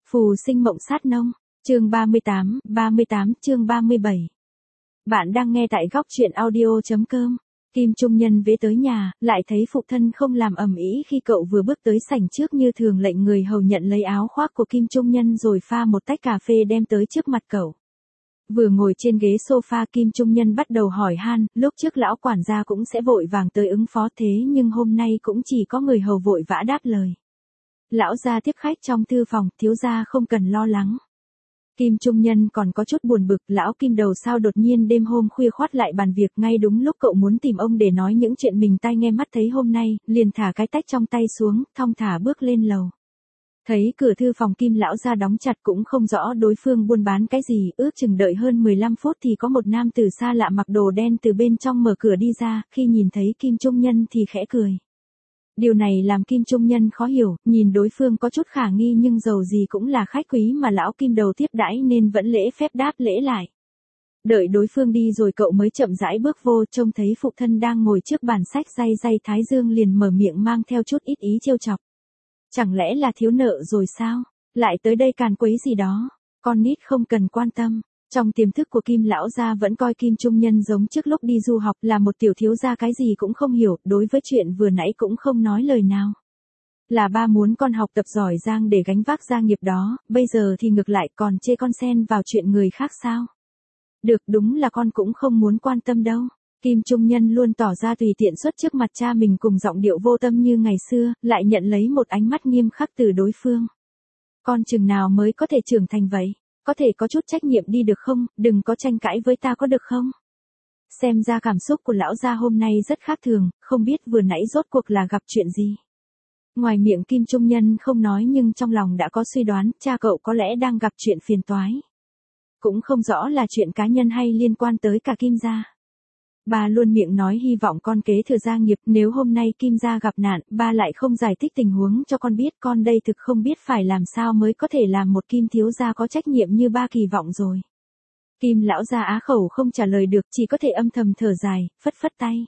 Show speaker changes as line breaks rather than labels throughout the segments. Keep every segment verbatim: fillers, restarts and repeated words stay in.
Phù sinh mộng sát nông, chương ba mươi tám, ba mươi tám, chương ba mươi bảy. Bạn đang nghe tại góc truyện audio.com. Kim Trung Nhân về tới nhà, lại thấy phụ thân không làm ầm ĩ khi cậu vừa bước tới sảnh trước như thường lệnh người hầu nhận lấy áo khoác của Kim Trung Nhân rồi pha một tách cà phê đem tới trước mặt cậu. Vừa ngồi trên ghế sofa Kim Trung Nhân bắt đầu hỏi han, lúc trước lão quản gia cũng sẽ vội vàng tới ứng phó thế nhưng hôm nay cũng chỉ có người hầu vội vã đáp lời. Lão gia tiếp khách trong thư phòng, thiếu gia không cần lo lắng. Kim Trung Nhân còn có chút buồn bực, lão Kim đầu sao đột nhiên đêm hôm khuya khoát lại bàn việc ngay đúng lúc cậu muốn tìm ông để nói những chuyện mình tai nghe mắt thấy hôm nay, liền thả cái tách trong tay xuống, thong thả bước lên lầu. Thấy cửa thư phòng Kim lão gia đóng chặt cũng không rõ đối phương buôn bán cái gì, ước chừng đợi hơn mười lăm phút thì có một nam tử xa lạ mặc đồ đen từ bên trong mở cửa đi ra, khi nhìn thấy Kim Trung Nhân thì khẽ cười. Điều này làm Kim Trung Nhân khó hiểu, nhìn đối phương có chút khả nghi nhưng dầu gì cũng là khách quý mà lão Kim đầu tiếp đãi nên vẫn lễ phép đáp lễ lại. Đợi đối phương đi rồi cậu mới chậm rãi bước vô, trông thấy phụ thân đang ngồi trước bàn sách day day thái dương liền mở miệng mang theo chút ít ý trêu chọc. Chẳng lẽ là thiếu nợ rồi sao? Lại tới đây càn quấy gì đó? Con nít không cần quan tâm. Trong tiềm thức của Kim lão gia vẫn coi Kim Trung Nhân giống trước lúc đi du học là một tiểu thiếu gia cái gì cũng không hiểu, đối với chuyện vừa nãy cũng không nói lời nào. Là ba muốn con học tập giỏi giang để gánh vác gia nghiệp đó, bây giờ thì ngược lại còn chê con xen vào chuyện người khác sao? Được, đúng là con cũng không muốn quan tâm đâu. Kim Trung Nhân luôn tỏ ra tùy tiện xuất trước mặt cha mình cùng giọng điệu vô tâm như ngày xưa, lại nhận lấy một ánh mắt nghiêm khắc từ đối phương. Con chừng nào mới có thể trưởng thành vậy? Có thể có chút trách nhiệm đi được không, đừng có tranh cãi với ta có được không? Xem ra cảm xúc của lão gia hôm nay rất khác thường, không biết vừa nãy rốt cuộc là gặp chuyện gì. Ngoài miệng Kim Trung Nhân không nói nhưng trong lòng đã có suy đoán, cha cậu có lẽ đang gặp chuyện phiền toái. Cũng không rõ là chuyện cá nhân hay liên quan tới cả Kim gia. Ba luôn miệng nói hy vọng con kế thừa gia nghiệp, nếu hôm nay Kim gia gặp nạn, ba lại không giải thích tình huống cho con biết, con đây thực không biết phải làm sao mới có thể làm một Kim thiếu gia có trách nhiệm như ba kỳ vọng rồi. Kim lão gia á khẩu không trả lời được, chỉ có thể âm thầm thở dài, phất phất tay.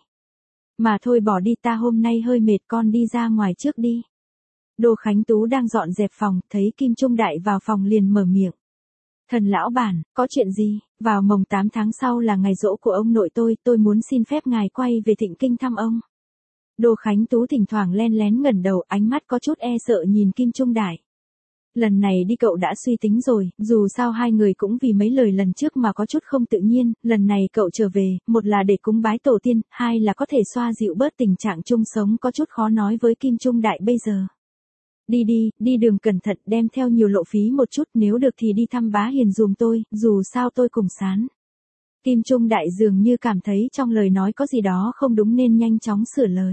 Mà thôi bỏ đi, ta hôm nay hơi mệt, con đi ra ngoài trước đi. Đô Khánh Tú đang dọn dẹp phòng, thấy Kim Trung Đại vào phòng liền mở miệng. Thần lão bản, có chuyện gì? Vào mồng tám tháng sau là ngày giỗ của ông nội tôi, tôi muốn xin phép ngài quay về Thịnh Kinh thăm ông. Đô Khánh Tú thỉnh thoảng len lén ngẩng đầu, ánh mắt có chút e sợ nhìn Kim Trung Đại. Lần này đi cậu đã suy tính rồi, dù sao hai người cũng vì mấy lời lần trước mà có chút không tự nhiên, lần này cậu trở về, một là để cúng bái tổ tiên, hai là có thể xoa dịu bớt tình trạng chung sống có chút khó nói với Kim Trung Đại bây giờ. Đi đi, đi đường cẩn thận, đem theo nhiều lộ phí một chút, nếu được thì đi thăm bá hiền dùm tôi, dù sao tôi cùng sán. Kim Trung Đại dường như cảm thấy trong lời nói có gì đó không đúng nên nhanh chóng sửa lời.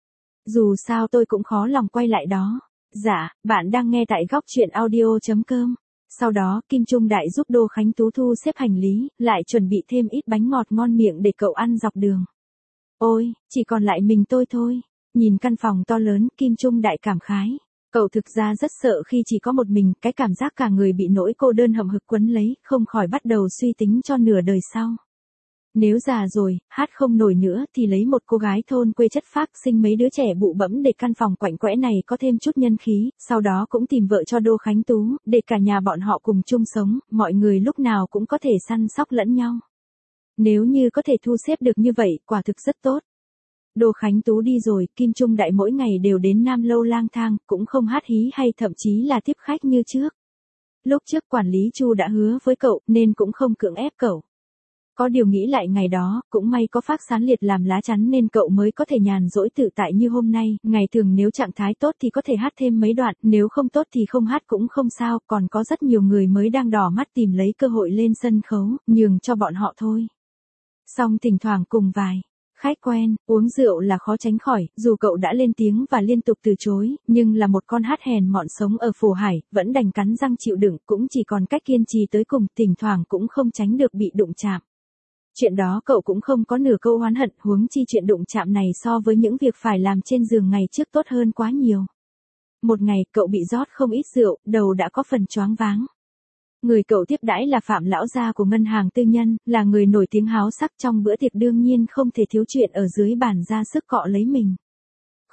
Dù sao tôi cũng khó lòng quay lại đó. Dạ, bạn đang nghe tại góc truyện audio.com. Sau đó, Kim Trung Đại giúp Đô Khánh Tú thu xếp hành lý, lại chuẩn bị thêm ít bánh ngọt ngon miệng để cậu ăn dọc đường. Ôi, chỉ còn lại mình tôi thôi. Nhìn căn phòng to lớn, Kim Trung Đại cảm khái. Cậu thực ra rất sợ khi chỉ có một mình, cái cảm giác cả người bị nỗi cô đơn hậm hực quấn lấy, không khỏi bắt đầu suy tính cho nửa đời sau. Nếu già rồi, hát không nổi nữa thì lấy một cô gái thôn quê chất phác sinh mấy đứa trẻ bụ bẫm để căn phòng quạnh quẽ này có thêm chút nhân khí, sau đó cũng tìm vợ cho Đô Khánh Tú, để cả nhà bọn họ cùng chung sống, mọi người lúc nào cũng có thể săn sóc lẫn nhau. Nếu như có thể thu xếp được như vậy, quả thực rất tốt. Đô Khánh Tú đi rồi, Kim Trung Đại mỗi ngày đều đến Nam Lâu lang thang, cũng không hát hí hay thậm chí là tiếp khách như trước. Lúc trước quản lý Chu đã hứa với cậu, nên cũng không cưỡng ép cậu. Có điều nghĩ lại ngày đó, cũng may có Phác Sán Liệt làm lá chắn nên cậu mới có thể nhàn rỗi tự tại như hôm nay, ngày thường nếu trạng thái tốt thì có thể hát thêm mấy đoạn, nếu không tốt thì không hát cũng không sao, còn có rất nhiều người mới đang đỏ mắt tìm lấy cơ hội lên sân khấu, nhường cho bọn họ thôi. Xong thỉnh thoảng cùng vài khách quen, uống rượu là khó tránh khỏi, dù cậu đã lên tiếng và liên tục từ chối, nhưng là một con hát hèn mọn sống ở Phổ Hải, vẫn đành cắn răng chịu đựng, cũng chỉ còn cách kiên trì tới cùng, thỉnh thoảng cũng không tránh được bị đụng chạm. Chuyện đó cậu cũng không có nửa câu oán hận, huống chi chuyện đụng chạm này so với những việc phải làm trên giường ngày trước tốt hơn quá nhiều. Một ngày, cậu bị rót không ít rượu, đầu đã có phần choáng váng. Người cậu tiếp đãi là Phạm lão gia của ngân hàng tư nhân, là người nổi tiếng háo sắc trong bữa tiệc đương nhiên không thể thiếu chuyện ở dưới bàn ra sức cọ lấy mình.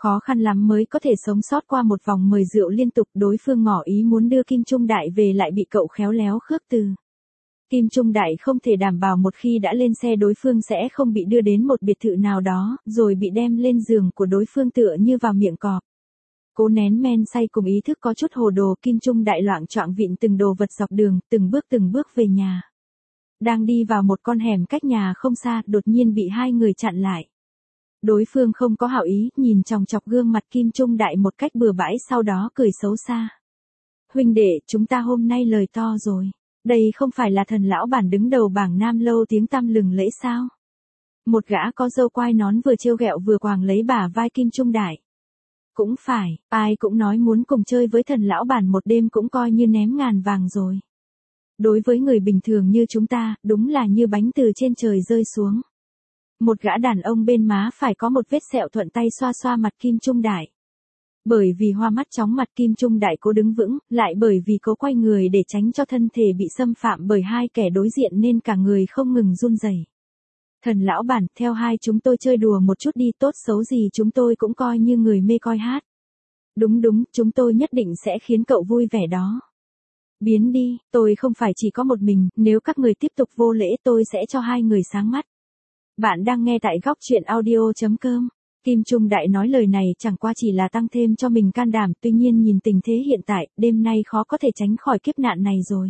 Khó khăn lắm mới có thể sống sót qua một vòng mời rượu liên tục, đối phương ngỏ ý muốn đưa Kim Trung Đại về lại bị cậu khéo léo khước từ. Kim Trung Đại không thể đảm bảo một khi đã lên xe đối phương sẽ không bị đưa đến một biệt thự nào đó, rồi bị đem lên giường của đối phương tựa như vào miệng cọp. Cố nén men say cùng ý thức có chút hồ đồ, Kim Trung Đại loạng choạng vịn từng đồ vật dọc đường, từng bước từng bước về nhà. Đang đi vào một con hẻm cách nhà không xa, đột nhiên bị hai người chặn lại. Đối phương không có hảo ý, nhìn chòng chọc gương mặt Kim Trung Đại một cách bừa bãi, sau đó cười xấu xa. Huynh đệ, chúng ta hôm nay lời to rồi. Đây không phải là thần lão bản đứng đầu bảng Nam Lâu tiếng tăm lừng lẫy sao? Một gã có râu quai nón vừa trêu ghẹo vừa quàng lấy bả vai Kim Trung Đại. Cũng phải, ai cũng nói muốn cùng chơi với thần lão bản một đêm cũng coi như ném ngàn vàng rồi. Đối với người bình thường như chúng ta, đúng là như bánh từ trên trời rơi xuống. Một gã đàn ông bên má phải có một vết sẹo thuận tay xoa xoa mặt Kim Trung Đại. Bởi vì hoa mắt chóng mặt Kim Trung Đại cố đứng vững, lại bởi vì cố quay người để tránh cho thân thể bị xâm phạm bởi hai kẻ đối diện nên cả người không ngừng run rẩy. Thần lão bản, theo hai chúng tôi chơi đùa một chút đi, tốt xấu gì chúng tôi cũng coi như người mê coi hát. Đúng đúng, chúng tôi nhất định sẽ khiến cậu vui vẻ đó. Biến đi, tôi không phải chỉ có một mình, nếu các người tiếp tục vô lễ tôi sẽ cho hai người sáng mắt. Bạn đang nghe tại góc truyện audio chấm com. Kim Trung Đại nói lời này chẳng qua chỉ là tăng thêm cho mình can đảm, tuy nhiên nhìn tình thế hiện tại, đêm nay khó có thể tránh khỏi kiếp nạn này rồi.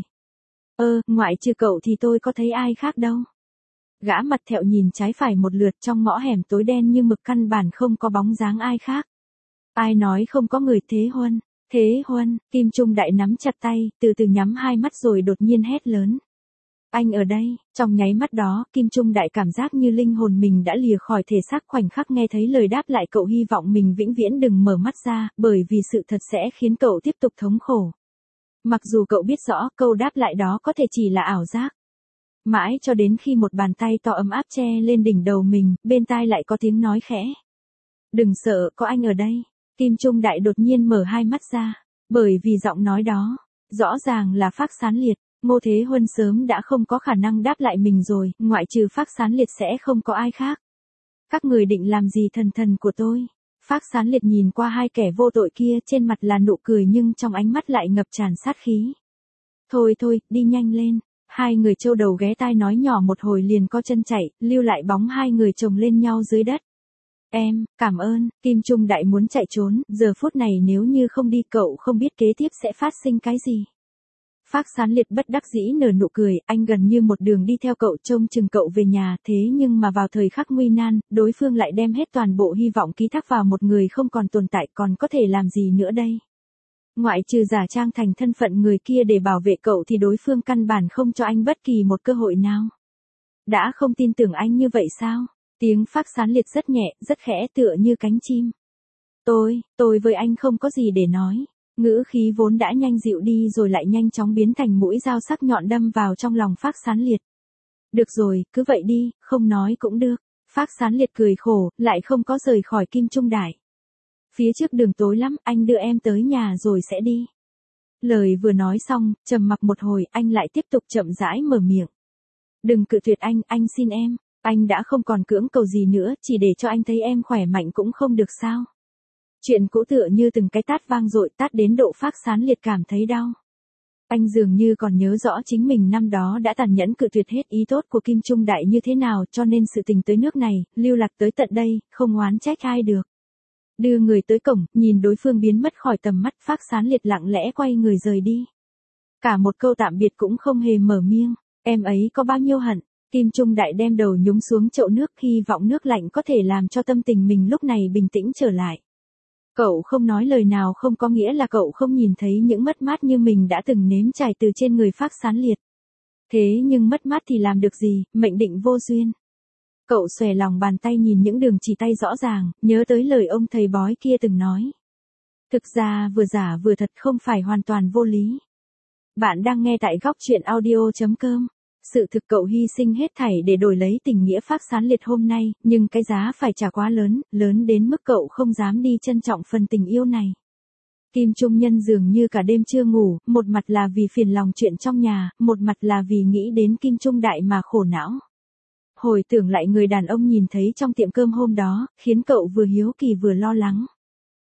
Ơ, ngoại trừ cậu thì tôi có thấy ai khác đâu. Gã mặt thẹo nhìn trái phải một lượt, trong ngõ hẻm tối đen như mực căn bản không có bóng dáng ai khác. Ai nói không có người? Thế Huân, Thế Huân, Kim Trung Đại nắm chặt tay, từ từ nhắm hai mắt rồi đột nhiên hét lớn. Anh ở đây, trong nháy mắt đó, Kim Trung Đại cảm giác như linh hồn mình đã lìa khỏi thể xác, khoảnh khắc nghe thấy lời đáp lại cậu hy vọng mình vĩnh viễn đừng mở mắt ra, bởi vì sự thật sẽ khiến cậu tiếp tục thống khổ. Mặc dù cậu biết rõ câu đáp lại đó có thể chỉ là ảo giác. Mãi cho đến khi một bàn tay to ấm áp che lên đỉnh đầu mình, bên tai lại có tiếng nói khẽ. Đừng sợ, có anh ở đây. Kim Trung Đại đột nhiên mở hai mắt ra, bởi vì giọng nói đó, rõ ràng là Phác Sán Liệt. Ngô Thế Huân sớm đã không có khả năng đáp lại mình rồi, ngoại trừ Phác Sán Liệt sẽ không có ai khác. Các người định làm gì thần thần của tôi? Phác Sán Liệt nhìn qua hai kẻ vô tội kia, trên mặt là nụ cười nhưng trong ánh mắt lại ngập tràn sát khí. Thôi thôi, đi nhanh lên. Hai người trâu đầu ghé tai nói nhỏ một hồi liền co chân chạy, lưu lại bóng hai người chồng lên nhau dưới đất. Em, cảm ơn. Kim Trung Đại muốn chạy trốn, giờ phút này nếu như không đi cậu không biết kế tiếp sẽ phát sinh cái gì. Phác Sán Liệt bất đắc dĩ nở nụ cười, anh gần như một đường đi theo cậu trông chừng cậu về nhà, thế nhưng mà vào thời khắc nguy nan, đối phương lại đem hết toàn bộ hy vọng ký thác vào một người không còn tồn tại, còn có thể làm gì nữa đây? Ngoại trừ giả trang thành thân phận người kia để bảo vệ cậu thì đối phương căn bản không cho anh bất kỳ một cơ hội nào. Đã không tin tưởng anh như vậy sao? Tiếng Phác Sán Liệt rất nhẹ, rất khẽ tựa như cánh chim. Tôi, tôi với anh không có gì để nói. Ngữ khí vốn đã nhanh dịu đi rồi lại nhanh chóng biến thành mũi dao sắc nhọn đâm vào trong lòng Phác Sán Liệt. Được rồi, cứ vậy đi, không nói cũng được. Phác Sán Liệt cười khổ, lại không có rời khỏi Kim Trung Đại. Phía trước đường tối lắm, anh đưa em tới nhà rồi sẽ đi. Lời vừa nói xong, trầm mặc một hồi, anh lại tiếp tục chậm rãi mở miệng. Đừng cự tuyệt anh, anh xin em. Anh đã không còn cưỡng cầu gì nữa, chỉ để cho anh thấy em khỏe mạnh cũng không được sao? Chuyện cũ tựa như từng cái tát vang dội, tát đến độ Phác Sán Liệt cảm thấy đau. Anh dường như còn nhớ rõ chính mình năm đó đã tàn nhẫn cự tuyệt hết ý tốt của Kim Trung Đại như thế nào, cho nên sự tình tới nước này, lưu lạc tới tận đây, không oán trách ai được. Đưa người tới cổng, nhìn đối phương biến mất khỏi tầm mắt, Phác Sán Liệt lặng lẽ quay người rời đi. Cả một câu tạm biệt cũng không hề mở miệng, em ấy có bao nhiêu hận. Kim Trung Đại đem đầu nhúng xuống chậu nước, hy vọng nước lạnh có thể làm cho tâm tình mình lúc này bình tĩnh trở lại. Cậu không nói lời nào không có nghĩa là cậu không nhìn thấy những mất mát như mình đã từng nếm trải từ trên người Phác Sán Liệt. Thế nhưng mất mát thì làm được gì, mệnh định vô duyên. Cậu xòe lòng bàn tay nhìn những đường chỉ tay rõ ràng, nhớ tới lời ông thầy bói kia từng nói. Thực ra vừa giả vừa thật không phải hoàn toàn vô lý. Bạn đang nghe tại góc truyện audio chấm com. Sự thực cậu hy sinh hết thảy để đổi lấy tình nghĩa Phác Sán Liệt hôm nay, nhưng cái giá phải trả quá lớn, lớn đến mức cậu không dám đi trân trọng phần tình yêu này. Kim Trung Nhân dường như cả đêm chưa ngủ, một mặt là vì phiền lòng chuyện trong nhà, một mặt là vì nghĩ đến Kim Trung Đại mà khổ não. Hồi tưởng lại người đàn ông nhìn thấy trong tiệm cơm hôm đó, khiến cậu vừa hiếu kỳ vừa lo lắng.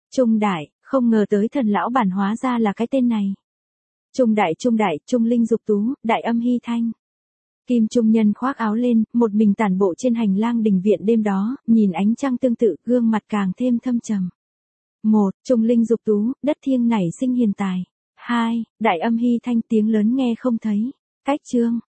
Trung đại, không ngờ tới thần lão bản hóa ra là cái tên này. Trung đại trung đại, trung linh dục tú, đại âm hy thanh. Kim Trung Nhân khoác áo lên, một mình tản bộ trên hành lang đình viện đêm đó, nhìn ánh trăng tương tự, gương mặt càng thêm thâm trầm. Một, Trung linh dục tú, đất thiêng nảy sinh hiền tài. Hai, đại âm hy thanh, tiếng lớn nghe không thấy. Cách chương.